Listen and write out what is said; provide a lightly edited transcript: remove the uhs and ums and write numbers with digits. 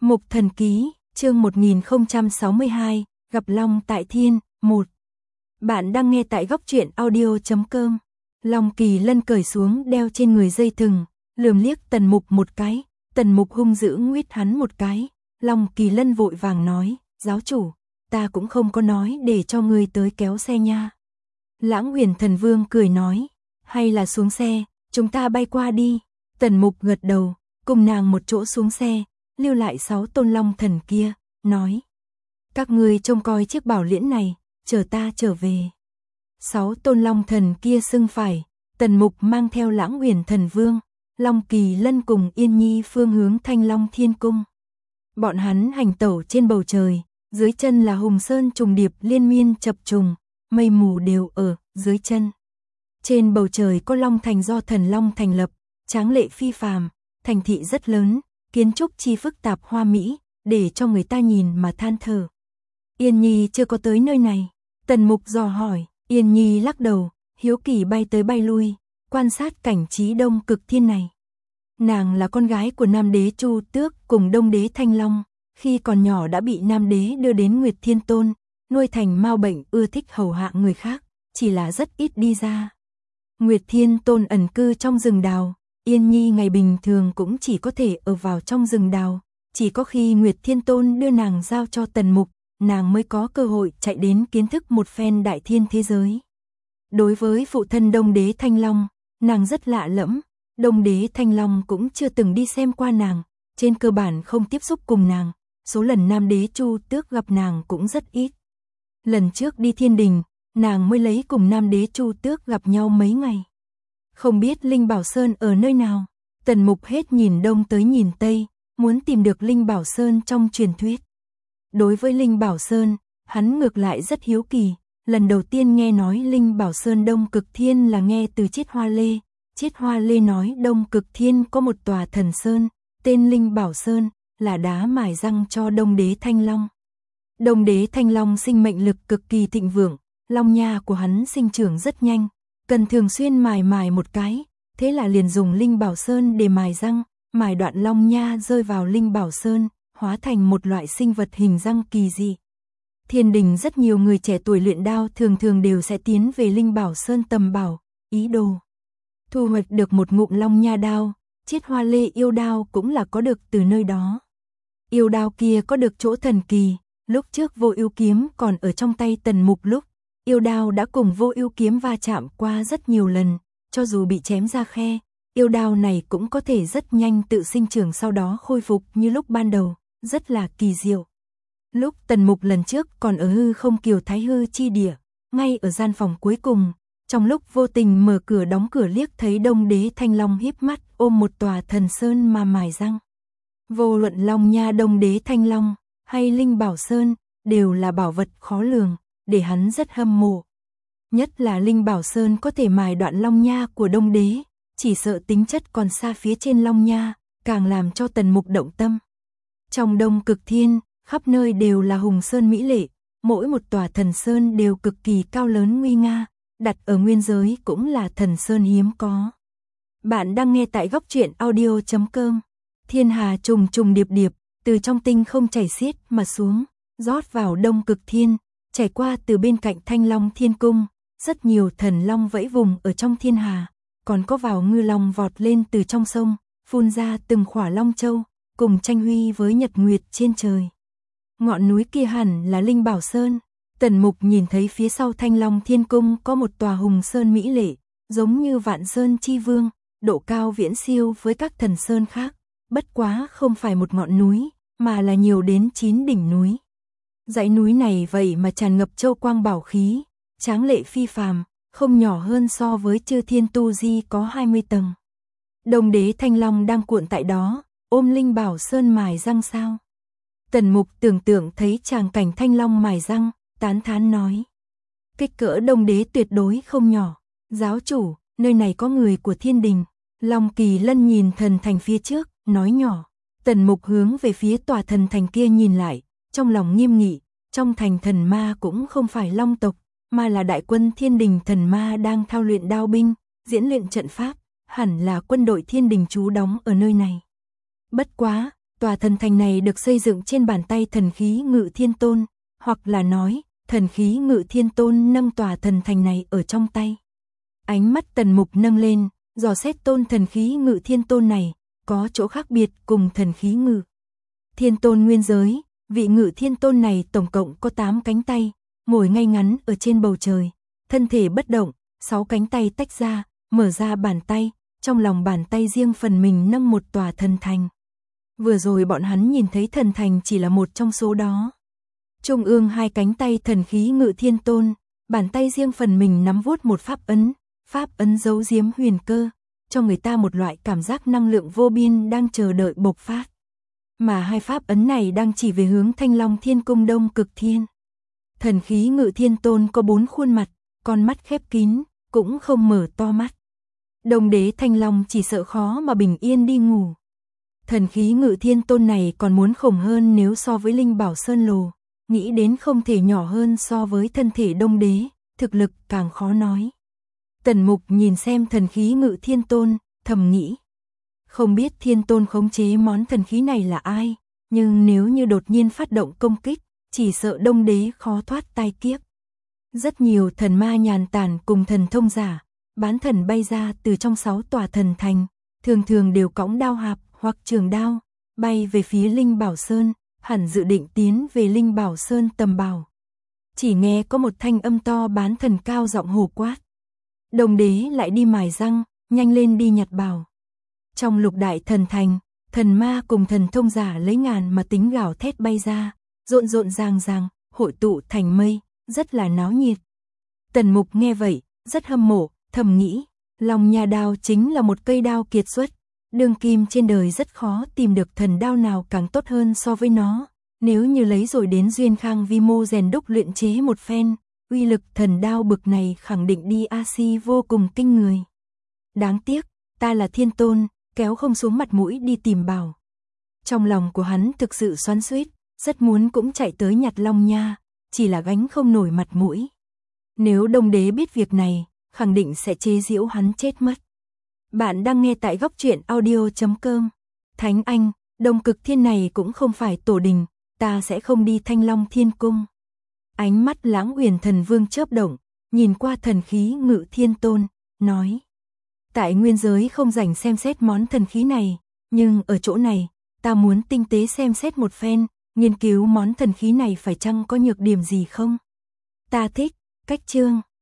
Mục Thần Ký, chương 1062, gặp Long tại Thiên, 1. Bạn đang nghe tại góc truyện audio.com. Long Kỳ Lân cởi xuống đeo trên người dây thừng, lườm liếc Tần Mục một cái, Tần Mục hung dữ nguyết hắn một cái. Long Kỳ Lân vội vàng nói, giáo chủ, ta cũng không có nói để cho ngươi tới kéo xe nha. Lãng Huyền Thần Vương cười nói, hay là xuống xe, chúng ta bay qua đi. Tần Mục gật đầu, cùng nàng một chỗ xuống xe, lưu lại 6 tôn long thần kia, nói. Các ngươi trông coi chiếc bảo liễn này, chờ ta trở về. 6 tôn long thần kia xưng phải, Tần Mục mang theo Lãng Huyền Thần Vương, Long Kỳ Lân cùng Yên Nhi phương hướng Thanh Long Thiên Cung. Bọn hắn hành tẩu trên bầu trời, dưới chân là hùng sơn trùng điệp liên miên chập trùng, mây mù đều ở dưới chân. Trên bầu trời có Long Thành do thần Long thành lập, tráng lệ phi phàm, thành thị rất lớn, kiến trúc chi phức tạp hoa mỹ, để cho người ta nhìn mà than thở. Yên Nhi chưa có tới nơi này, Tần Mục dò hỏi. Yên Nhi lắc đầu, hiếu kỳ bay tới bay lui, quan sát cảnh trí Đông Cực Thiên này. Nàng là con gái của Nam Đế Chu Tước cùng Đông Đế Thanh Long, khi còn nhỏ đã bị Nam Đế đưa đến Nguyệt Thiên Tôn, nuôi thành mau bệnh, ưa thích hầu hạ người khác, chỉ là rất ít đi ra. Nguyệt Thiên Tôn ẩn cư trong rừng đào, Yên Nhi ngày bình thường cũng chỉ có thể ở vào trong rừng đào, chỉ có khi Nguyệt Thiên Tôn đưa nàng giao cho Tần Mục, nàng mới có cơ hội chạy đến kiến thức một phen đại thiên thế giới. Đối với phụ thân Đông Đế Thanh Long, nàng rất lạ lẫm, Đông Đế Thanh Long cũng chưa từng đi xem qua nàng, trên cơ bản không tiếp xúc cùng nàng, số lần Nam Đế Chu Tước gặp nàng cũng rất ít. Lần trước đi Thiên Đình, nàng mới lấy cùng Nam Đế Chu Tước gặp nhau mấy ngày. Không biết Linh Bảo Sơn ở nơi nào, Tần Mục hết nhìn đông tới nhìn tây, muốn tìm được Linh Bảo Sơn trong truyền thuyết. Đối với Linh Bảo Sơn, hắn ngược lại rất hiếu kỳ, lần đầu tiên nghe nói Linh Bảo Sơn Đông Cực Thiên là nghe từ Chiết Hoa Lê. Chiết Hoa Lê nói Đông Cực Thiên có một tòa thần sơn, tên Linh Bảo Sơn, là đá mài răng cho Đông Đế Thanh Long. Đông Đế Thanh Long sinh mệnh lực cực kỳ thịnh vượng, long nha của hắn sinh trưởng rất nhanh, cần thường xuyên mài một cái, thế là liền dùng Linh Bảo Sơn để mài răng, mài đoạn long nha rơi vào Linh Bảo Sơn, hóa thành một loại sinh vật hình răng kỳ dị. Thiên Đình rất nhiều người trẻ tuổi luyện đao thường đều sẽ tiến về Linh Bảo Sơn tầm bảo, ý đồ thu hoạch được một ngụm long nha đao. Chiết Hoa Lê yêu đao cũng là có được từ nơi đó. Yêu đao kia có được chỗ thần kỳ, lúc trước Vô Ưu kiếm còn ở trong tay Tần Mục lúc, yêu đao đã cùng Vô Ưu kiếm va chạm qua rất nhiều lần, cho dù bị chém ra khe, yêu đao này cũng có thể rất nhanh tự sinh trưởng sau đó khôi phục như lúc ban đầu, rất là kỳ diệu. Lúc Tần Mục lần trước còn ở hư không kiều thái hư chi địa, ngay ở gian phòng cuối cùng, trong lúc vô tình mở cửa đóng cửa liếc thấy Đông Đế Thanh Long híp mắt ôm một tòa thần sơn mà mài răng. Vô luận long nha Đông Đế Thanh Long hay Linh Bảo Sơn đều là bảo vật khó lường, để hắn rất hâm mộ. Nhất là Linh Bảo Sơn có thể mài đoạn long nha của Đông Đế, chỉ sợ tính chất còn xa phía trên long nha, càng làm cho Tần Mục động tâm. Trong Đông Cực Thiên, khắp nơi đều là hùng sơn mỹ lệ, mỗi một tòa thần sơn đều cực kỳ cao lớn nguy nga, đặt ở nguyên giới cũng là thần sơn hiếm có. Bạn đang nghe tại góc truyện audio.com. Thiên hà trùng trùng điệp điệp, từ trong tinh không chảy xiết mà xuống, rót vào Đông Cực Thiên, chảy qua từ bên cạnh Thanh Long Thiên Cung, rất nhiều thần long vẫy vùng ở trong thiên hà, còn có vào ngư long vọt lên từ trong sông, phun ra từng khỏa long châu, cùng tranh huy với nhật nguyệt trên trời. Ngọn núi kia hẳn là Linh Bảo Sơn. Tần Mục nhìn thấy phía sau Thanh Long Thiên Cung có một tòa hùng sơn mỹ lệ, giống như Vạn Sơn Chi Vương, độ cao viễn siêu với các thần sơn khác, bất quá không phải một ngọn núi, mà là nhiều đến 9 đỉnh núi. Dãy núi này vậy mà tràn ngập châu quang bảo khí, tráng lệ phi phàm, không nhỏ hơn so với Chư Thiên Tu Di có 20 tầng. Đông Đế Thanh Long đang cuộn tại đó, ôm Linh Bảo Sơn mài răng sao? Tần Mục tưởng tượng thấy tràng cảnh Thanh Long mài răng, tán thán nói. Kích cỡ Đông Đế tuyệt đối không nhỏ. Giáo chủ, nơi này có người của Thiên Đình. Long Kỳ Lân nhìn thần thành phía trước, nói nhỏ. Tần Mục hướng về phía tòa thần thành kia nhìn lại, trong lòng nghiêm nghị. Trong thành thần ma cũng không phải long tộc, mà là đại quân Thiên Đình thần ma đang thao luyện đao binh, diễn luyện trận pháp, hẳn là quân đội Thiên Đình trú đóng ở nơi này. Bất quá, Tòa thần thành này được xây dựng trên bàn tay thần khí Ngự Thiên Tôn, hoặc là nói, thần khí Ngự Thiên Tôn nâng tòa thần thành này ở trong tay. Ánh mắt Tần Mục nâng lên, dò xét tôn thần khí Ngự Thiên Tôn này, có chỗ khác biệt cùng thần khí Ngự Thiên Tôn nguyên giới. Vị Ngự Thiên Tôn này tổng cộng có 8 cánh tay, ngồi ngay ngắn ở trên bầu trời, thân thể bất động, 6 cánh tay tách ra, mở ra bàn tay, trong lòng bàn tay riêng phần mình nâng một tòa thần thành. Vừa rồi bọn hắn nhìn thấy thần thành chỉ là một trong số đó. Trung ương 2 cánh tay thần khí Ngự Thiên Tôn, bàn tay riêng phần mình nắm vuốt một pháp ấn giấu giếm huyền cơ, cho người ta một loại cảm giác năng lượng vô biên đang chờ đợi bộc phát. Mà 2 pháp ấn này đang chỉ về hướng Thanh Long Thiên Cung Đông Cực Thiên. Thần khí Ngự Thiên Tôn có 4 khuôn mặt, con mắt khép kín, cũng không mở to mắt. Đông đế Thanh Long chỉ sợ khó mà bình yên đi ngủ. Thần khí Ngự Thiên Tôn này còn muốn khủng hơn nếu so với Linh Bảo Sơn Lồ, nghĩ đến không thể nhỏ hơn so với thân thể Đông đế, thực lực càng khó nói. Tần Mục nhìn xem thần khí Ngự Thiên Tôn, thầm nghĩ. Không biết Thiên Tôn khống chế món thần khí này là ai, nhưng nếu như đột nhiên phát động công kích, chỉ sợ Đông đế khó thoát tai kiếp. Rất nhiều thần ma nhàn tản cùng thần thông giả, bán thần bay ra từ trong 6 tòa thần thành, thường đều cõng đao hạp hoặc trường đao, bay về phía Linh Bảo Sơn, hẳn dự định tiến về Linh Bảo Sơn tầm bảo. Chỉ nghe có một thanh âm to bán thần cao giọng hô quát. Đông đế lại đi mài răng, nhanh lên đi nhặt bảo. Trong lục đại thần thành, thần ma cùng thần thông giả lấy ngàn mà tính gào thét bay ra, rộn ràng, hội tụ thành mây, rất là náo nhiệt. Tần Mục nghe vậy, rất hâm mộ, thầm nghĩ, Long Nha đao chính là một cây đao kiệt xuất, đương kim trên đời rất khó tìm được thần đao nào càng tốt hơn so với nó, nếu như lấy rồi đến Duyên Khang vi mô rèn đúc luyện chế một phen, uy lực thần đao bực này khẳng định đi AC vô cùng kinh người. Đáng tiếc, ta là Thiên Tôn, kéo không xuống mặt mũi đi tìm bảo. Trong lòng của hắn thực sự xoắn xuýt, rất muốn cũng chạy tới nhặt Long Nha, chỉ là gánh không nổi mặt mũi. Nếu Đông đế biết việc này, khẳng định sẽ chế giễu hắn chết mất. Bạn đang nghe tại góc truyện audio.com. Thánh Anh, Đông Cực Thiên này cũng không phải tổ đình, ta sẽ không đi Thanh Long Thiên Cung. Ánh mắt Lãng Uyển Thần Vương chớp động, nhìn qua thần khí Ngự Thiên Tôn, nói. Tại nguyên giới không rảnh xem xét món thần khí này, nhưng ở chỗ này, ta muốn tinh tế xem xét một phen, nghiên cứu món thần khí này phải chăng có nhược điểm gì không. Ta thích, cách chương.